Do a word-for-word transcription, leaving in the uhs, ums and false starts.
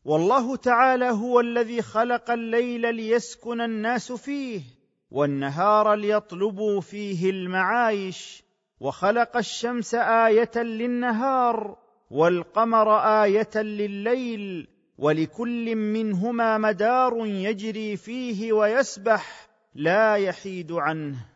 والله تعالى هو الذي خلق الليل ليسكن الناس فيه، والنهار ليطلبوا فيه المعايش، وخلق الشمس آية للنهار والقمر آية لليل، ولكل منهما مدار يجري فيه ويسبح لا يحيد عنه.